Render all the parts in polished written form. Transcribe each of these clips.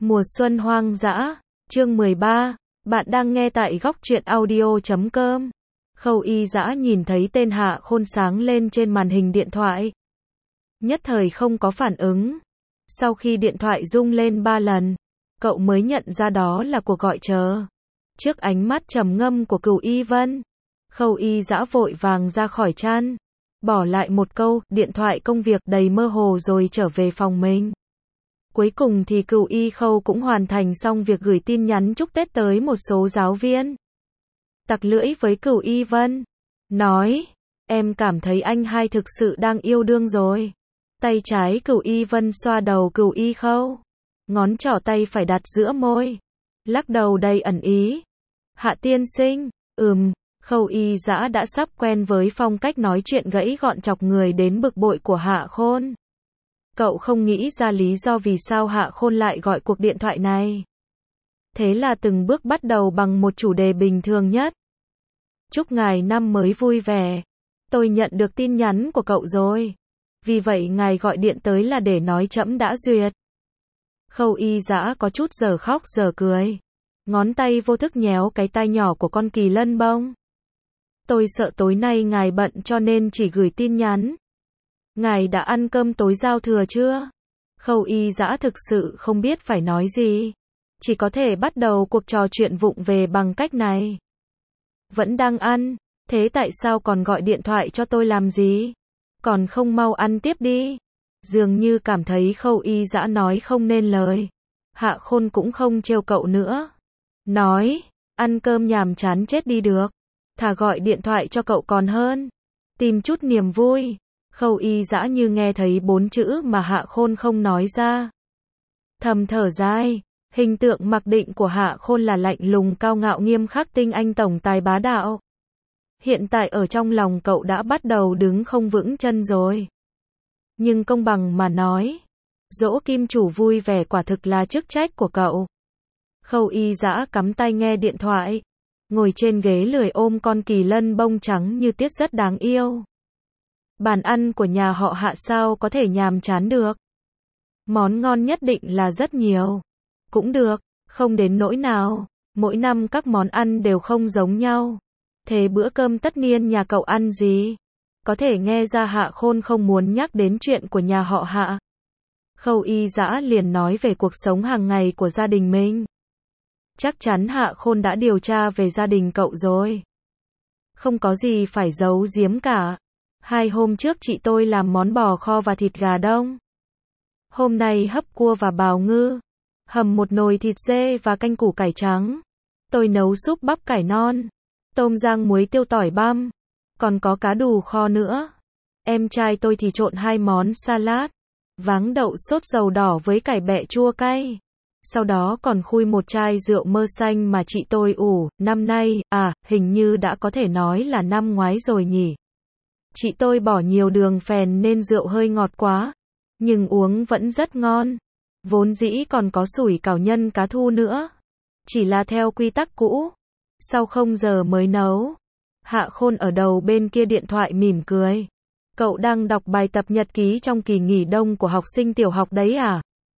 Mùa xuân hoang dã, chương 13, bạn đang nghe tại góc truyện audio.com. Khâu Y Dã nhìn thấy tên Hạ Khôn sáng lên trên màn hình điện thoại. Nhất thời không có phản ứng. Sau khi điện thoại rung lên 3 lần, cậu mới nhận ra đó là cuộc gọi chờ. Trước ánh mắt trầm ngâm của Cửu Y Vân, Khâu Y Dã vội vàng ra khỏi chăn, bỏ lại một câu, điện thoại công việc đầy mơ hồ rồi trở về phòng mình. Cuối cùng thì Cửu Y Khâu cũng hoàn thành xong việc gửi tin nhắn chúc Tết tới một số giáo viên. Tặc lưỡi với Cửu Y Vân, nói, em cảm thấy anh hai thực sự đang yêu đương rồi. Tay trái Cửu Y Vân xoa đầu Cửu Y Khâu, ngón trỏ tay phải đặt giữa môi, lắc đầu đầy ẩn ý. Hạ tiên sinh, Khâu Y Dã đã sắp quen với phong cách nói chuyện gãy gọn chọc người đến bực bội của Hạ Khôn. Cậu không nghĩ ra lý do vì sao Hạ Khôn lại gọi cuộc điện thoại này. Thế là từng bước bắt đầu bằng một chủ đề bình thường nhất. Chúc ngài năm mới vui vẻ. Tôi nhận được tin nhắn của cậu rồi. Vì vậy ngài gọi điện tới là để nói trẫm đã duyệt. Khâu Y Dã có chút giờ khóc giờ cười. Ngón tay vô thức nhéo cái tai nhỏ của con kỳ lân bông. Tôi sợ tối nay ngài bận cho nên chỉ gửi tin nhắn. Ngài đã ăn cơm tối giao thừa chưa? Khâu Y Dã thực sự không biết phải nói gì. Chỉ có thể bắt đầu cuộc trò chuyện vụng về bằng cách này. Vẫn đang ăn, thế tại sao còn gọi điện thoại cho tôi làm gì? Còn không mau ăn tiếp đi. Dường như cảm thấy Khâu Y Dã nói không nên lời. Hạ Khôn cũng không trêu cậu nữa. Nói, ăn cơm nhàm chán chết đi được. Thà gọi điện thoại cho cậu còn hơn. Tìm chút niềm vui. Khâu Y Dã như nghe thấy 4 chữ mà Hạ Khôn không nói ra. Thầm thở dài, hình tượng mặc định của Hạ Khôn là lạnh lùng cao ngạo nghiêm khắc tinh anh tổng tài bá đạo. Hiện tại ở trong lòng cậu đã bắt đầu đứng không vững chân rồi. Nhưng công bằng mà nói, dỗ kim chủ vui vẻ quả thực là chức trách của cậu. Khâu Y Dã cắm tay nghe điện thoại, ngồi trên ghế lười ôm con kỳ lân bông trắng như tiết rất đáng yêu. Bàn ăn của nhà họ Hạ sao có thể nhàm chán được. Món ngon nhất định là rất nhiều. Cũng được, không đến nỗi nào. Mỗi năm các món ăn đều không giống nhau. Thế bữa cơm tất niên nhà cậu ăn gì? Có thể nghe ra Hạ Khôn không muốn nhắc đến chuyện của nhà họ Hạ. Khâu Y Dã liền nói về cuộc sống hàng ngày của gia đình mình. Chắc chắn Hạ Khôn đã điều tra về gia đình cậu rồi. Không có gì phải giấu giếm cả. 2 hôm trước chị tôi làm món bò kho và thịt gà đông. Hôm nay hấp cua và bào ngư. Hầm một nồi thịt dê và canh củ cải trắng. Tôi nấu súp bắp cải non. Tôm rang muối tiêu tỏi băm. Còn có cá đù kho nữa. Em trai tôi thì trộn 2 món salad. Váng đậu sốt dầu đỏ với cải bẹ chua cay. Sau đó còn khui một chai rượu mơ xanh mà chị tôi ủ. Năm nay, hình như đã có thể nói là năm ngoái rồi nhỉ. Chị tôi bỏ nhiều đường phèn nên rượu hơi ngọt quá. Nhưng uống vẫn rất ngon. Vốn dĩ còn có sủi cảo nhân cá thu nữa. Chỉ là theo quy tắc cũ. Sau 0 giờ mới nấu. Hạ Khôn ở đầu bên kia điện thoại mỉm cười. Cậu đang đọc bài tập nhật ký trong kỳ nghỉ đông của học sinh tiểu học đấy à?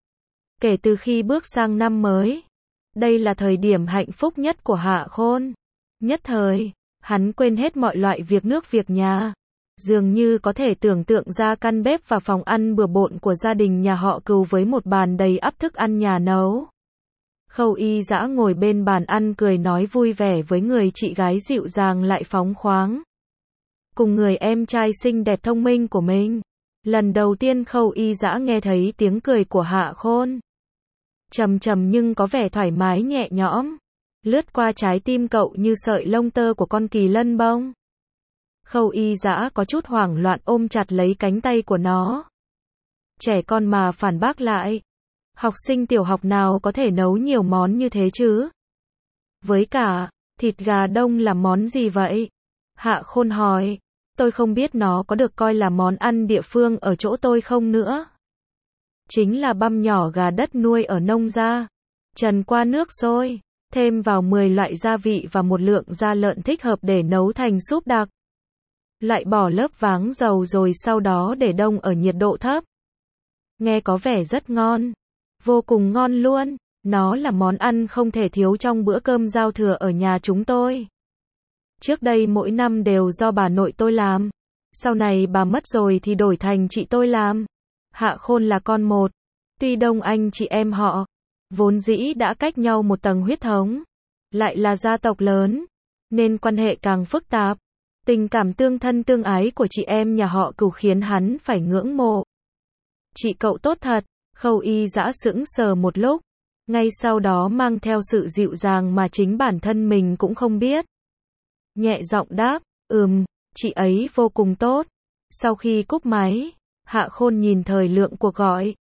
Kể từ khi bước sang năm mới, đây là thời điểm hạnh phúc nhất của Hạ Khôn. Nhất thời, hắn quên hết mọi loại việc nước việc nhà. Dường như có thể tưởng tượng ra căn bếp và phòng ăn bừa bộn của gia đình nhà họ Cừu với một bàn đầy ắp thức ăn nhà nấu. Khâu Y Dã ngồi bên bàn ăn cười nói vui vẻ với người chị gái dịu dàng lại phóng khoáng. Cùng người em trai xinh đẹp thông minh của mình. Lần đầu tiên Khâu Y Dã nghe thấy tiếng cười của Hạ Khôn. Trầm trầm nhưng có vẻ thoải mái nhẹ nhõm. Lướt qua trái tim cậu như sợi lông tơ của con kỳ lân bông. Khâu Y Dã có chút hoảng loạn ôm chặt lấy cánh tay của nó. Trẻ con mà phản bác lại. Học sinh tiểu học nào có thể nấu nhiều món như thế chứ? Với cả, thịt gà đông là món gì vậy? Hạ Khôn hỏi. Tôi không biết nó có được coi là món ăn địa phương ở chỗ tôi không nữa. Chính là băm nhỏ gà đất nuôi ở nông gia. Trần qua nước sôi. Thêm vào 10 loại gia vị và một lượng da lợn thích hợp để nấu thành súp đặc. Lại bỏ lớp váng dầu rồi sau đó để đông ở nhiệt độ thấp. Nghe có vẻ rất ngon. Vô cùng ngon luôn. Nó là món ăn không thể thiếu trong bữa cơm giao thừa ở nhà chúng tôi. Trước đây mỗi năm đều do bà nội tôi làm. Sau này bà mất rồi thì đổi thành chị tôi làm. Hạ Khôn là con một. Tuy đông anh chị em họ, vốn dĩ đã cách nhau một tầng huyết thống, lại là gia tộc lớn, nên quan hệ càng phức tạp. Tình cảm tương thân tương ái của chị em nhà họ Cửu khiến hắn phải ngưỡng mộ. Chị cậu tốt thật, Khâu Y Dã sững sờ một lúc, ngay sau đó mang theo sự dịu dàng mà chính bản thân mình cũng không biết. Nhẹ giọng đáp, chị ấy vô cùng tốt. Sau khi cúp máy, Hạ Khôn nhìn thời lượng cuộc gọi.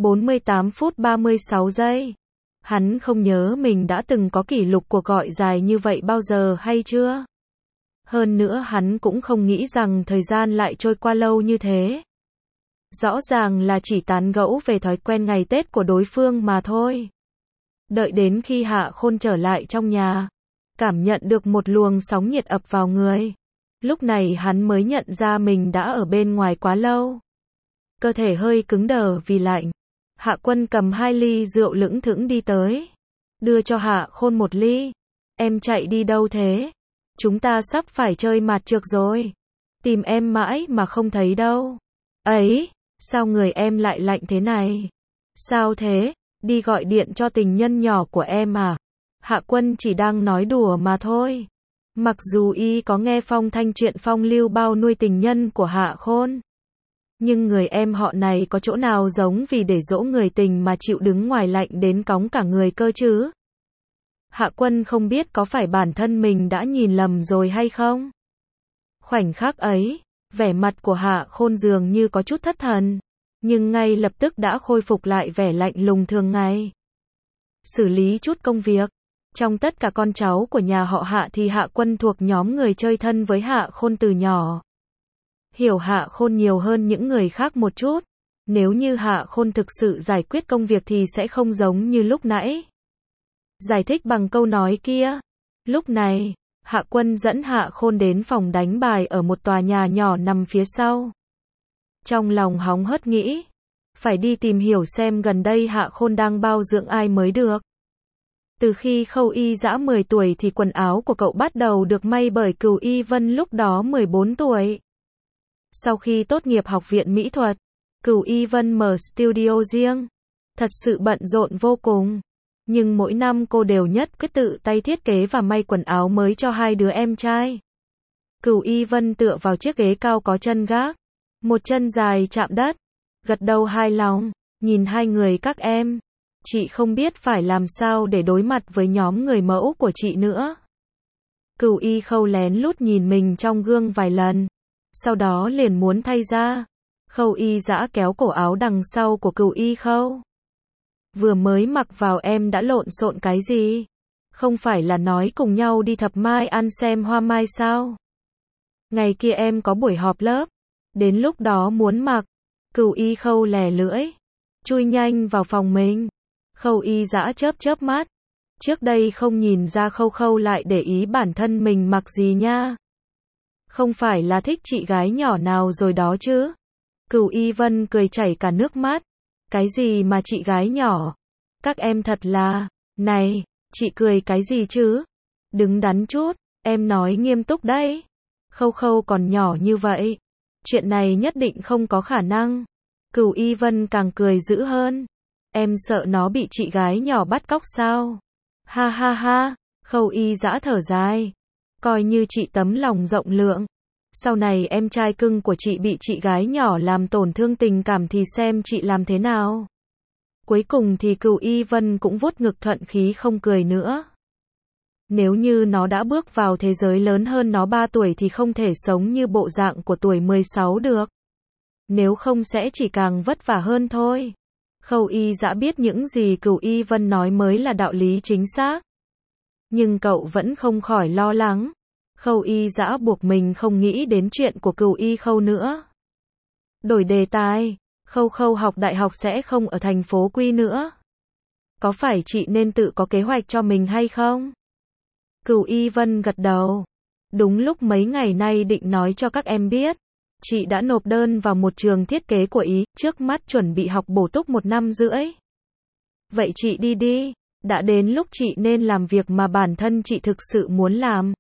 48 phút 36 giây. Hắn không nhớ mình đã từng có kỷ lục cuộc gọi dài như vậy bao giờ hay chưa. Hơn nữa hắn cũng không nghĩ rằng thời gian lại trôi qua lâu như thế. Rõ ràng là chỉ tán gẫu về thói quen ngày Tết của đối phương mà thôi. Đợi đến khi Hạ Khôn trở lại trong nhà, cảm nhận được một luồng sóng nhiệt ập vào người. Lúc này hắn mới nhận ra mình đã ở bên ngoài quá lâu. Cơ thể hơi cứng đờ vì lạnh. Hạ Quân cầm 2 ly rượu lững thững đi tới. Đưa cho Hạ Khôn 1 ly. Em chạy đi đâu thế? Chúng ta sắp phải chơi mạt trược rồi. Tìm em mãi mà không thấy đâu. Ấy, sao người em lại lạnh thế này? Sao thế? Đi gọi điện cho tình nhân nhỏ của em à? Hạ Quân chỉ đang nói đùa mà thôi. Mặc dù y có nghe phong thanh chuyện phong lưu bao nuôi tình nhân của Hạ Khôn, nhưng người em họ này có chỗ nào giống vì để dỗ người tình mà chịu đứng ngoài lạnh đến cóng cả người cơ chứ? Hạ Quân không biết có phải bản thân mình đã nhìn lầm rồi hay không? Khoảnh khắc ấy, vẻ mặt của Hạ Khôn dường như có chút thất thần, nhưng ngay lập tức đã khôi phục lại vẻ lạnh lùng thường ngày. Xử lý chút công việc. Trong tất cả con cháu của nhà họ Hạ thì Hạ Quân thuộc nhóm người chơi thân với Hạ Khôn từ nhỏ. Hiểu Hạ Khôn nhiều hơn những người khác một chút. Nếu như Hạ Khôn thực sự giải quyết công việc thì sẽ không giống như lúc nãy. Giải thích bằng câu nói kia. Lúc này, Hạ Quân dẫn Hạ Khôn đến phòng đánh bài ở một tòa nhà nhỏ nằm phía sau. Trong lòng hóng hớt nghĩ, phải đi tìm hiểu xem gần đây Hạ Khôn đang bao dưỡng ai mới được. Từ khi Khâu Y Dã 10 tuổi thì quần áo của cậu bắt đầu được may bởi Cửu Y Vân lúc đó 14 tuổi. Sau khi tốt nghiệp học viện mỹ thuật, Cửu Y Vân mở studio riêng. Thật sự bận rộn vô cùng. Nhưng mỗi năm cô đều nhất quyết tự tay thiết kế và may quần áo mới cho 2 đứa em trai. Cửu Y Vân tựa vào chiếc ghế cao có chân gác. Một chân dài chạm đất. Gật đầu hài lòng, nhìn 2 người các em. Chị không biết phải làm sao để đối mặt với nhóm người mẫu của chị nữa. Cửu Y Khâu lén lút nhìn mình trong gương vài lần. Sau đó liền muốn thay ra. Khâu Y Dã kéo cổ áo đằng sau của Cửu Y Khâu. Vừa mới mặc vào em đã lộn xộn cái gì? Không phải là nói cùng nhau đi Thập Mai ăn xem hoa mai sao? Ngày kia em có buổi họp lớp. Đến lúc đó muốn mặc. Cửu Y Khâu lè lưỡi. Chui nhanh vào phòng mình. Khâu Y Dã chớp mắt. Trước đây không nhìn ra Khâu lại để ý bản thân mình mặc gì nha. Không phải là thích chị gái nhỏ nào rồi đó chứ? Cửu Y Vân cười chảy cả nước mắt. Cái gì mà chị gái nhỏ? Các em thật là... Này, chị cười cái gì chứ? Đứng đắn chút, em nói nghiêm túc đấy. Khâu còn nhỏ như vậy. Chuyện này nhất định không có khả năng. Cửu Y Vân càng cười dữ hơn. Em sợ nó bị chị gái nhỏ bắt cóc sao? Ha ha ha, Khâu Y Dã thở dài. Coi như chị tấm lòng rộng lượng. Sau này em trai cưng của chị bị chị gái nhỏ làm tổn thương tình cảm thì xem chị làm thế nào. Cuối cùng thì Cửu Y Vân cũng vuốt ngực thuận khí không cười nữa. Nếu như nó đã bước vào thế giới lớn hơn nó 3 tuổi thì không thể sống như bộ dạng của tuổi 16 được. Nếu không sẽ chỉ càng vất vả hơn thôi. Khâu Y Dã biết những gì Cửu Y Vân nói mới là đạo lý chính xác. Nhưng cậu vẫn không khỏi lo lắng. Khâu Y Dã buộc mình không nghĩ đến chuyện của Cửu Y Khâu nữa. Đổi đề tài, Khâu học đại học sẽ không ở thành phố Quy nữa. Có phải chị nên tự có kế hoạch cho mình hay không? Cửu Y Vân gật đầu. Đúng lúc mấy ngày nay định nói cho các em biết. Chị đã nộp đơn vào một trường thiết kế của Ý, trước mắt chuẩn bị học bổ túc 1 năm rưỡi. Vậy chị đi đi. Đã đến lúc chị nên làm việc mà bản thân chị thực sự muốn làm.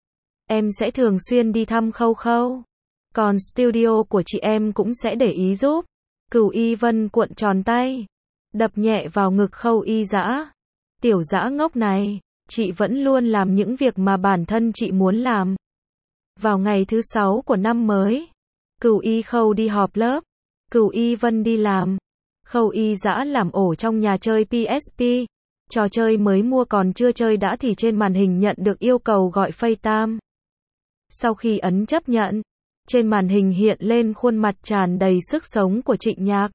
Em sẽ thường xuyên đi thăm Khâu Khâu. Còn studio của chị em cũng sẽ để ý giúp. Cửu Y Vân cuộn tròn tay, đập nhẹ vào ngực Khâu Y Dã. Tiểu Dã ngốc này, chị vẫn luôn làm những việc mà bản thân chị muốn làm. Vào ngày thứ 6 của năm mới, Cửu Y Khâu đi họp lớp, Cửu Y Vân đi làm. Khâu Y Dã làm ổ trong nhà chơi PSP. Trò chơi mới mua còn chưa chơi đã thì trên màn hình nhận được yêu cầu gọi FaceTime. Sau khi ấn chấp nhận, trên màn hình hiện lên khuôn mặt tràn đầy sức sống của Trịnh Nhạc.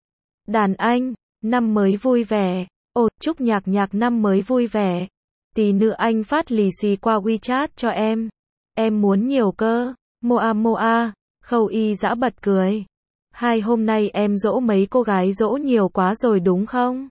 Đàn anh, năm mới vui vẻ. Ồ, chúc Nhạc Nhạc năm mới vui vẻ. Tí nữa anh phát lì xì qua WeChat cho em. Em muốn nhiều cơ. Moa Moa. Khâu Y Dã bật cười. Hôm nay em dỗ mấy cô gái dỗ nhiều quá rồi đúng không?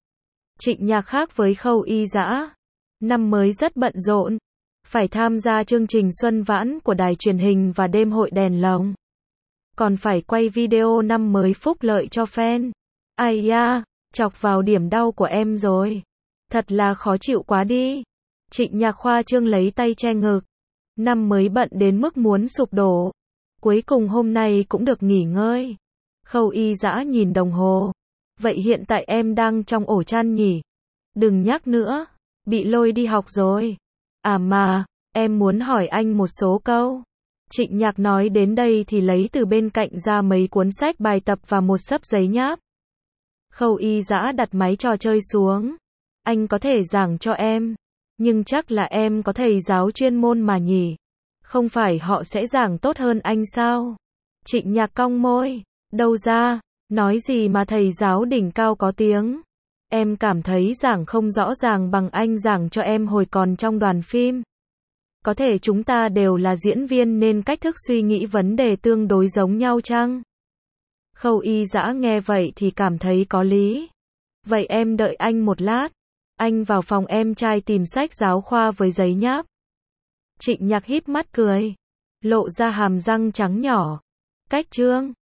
Trịnh Nhạc khác với Khâu Y Dã. Năm mới rất bận rộn. Phải tham gia chương trình Xuân Vãn của đài truyền hình và đêm hội đèn lồng. Còn phải quay video năm mới phúc lợi cho fan. Ai da, chọc vào điểm đau của em rồi. Thật là khó chịu quá đi. Trịnh Nhạc khoa trương lấy tay che ngực. Năm mới bận đến mức muốn sụp đổ. Cuối cùng hôm nay cũng được nghỉ ngơi. Khâu Y Dã nhìn đồng hồ. Vậy hiện tại em đang trong ổ chăn nhỉ? Đừng nhắc nữa. Bị lôi đi học rồi. À mà, em muốn hỏi anh một số câu. Trịnh Nhạc nói đến đây thì lấy từ bên cạnh ra mấy cuốn sách bài tập và một xấp giấy nháp. Khâu Y Dã đặt máy trò chơi xuống. Anh có thể giảng cho em. Nhưng chắc là em có thầy giáo chuyên môn mà nhỉ? Không phải họ sẽ giảng tốt hơn anh sao? Trịnh Nhạc cong môi. Đâu ra, nói gì mà thầy giáo đỉnh cao có tiếng. Em cảm thấy giảng không rõ ràng bằng anh giảng cho em hồi còn trong đoàn phim. Có thể chúng ta đều là diễn viên nên cách thức suy nghĩ vấn đề tương đối giống nhau chăng? Khâu Y Dã nghe vậy thì cảm thấy có lý. Vậy em đợi anh một lát. Anh vào phòng em trai tìm sách giáo khoa với giấy nháp. Trịnh Nhạc híp mắt cười. Lộ ra hàm răng trắng nhỏ. Cách chương.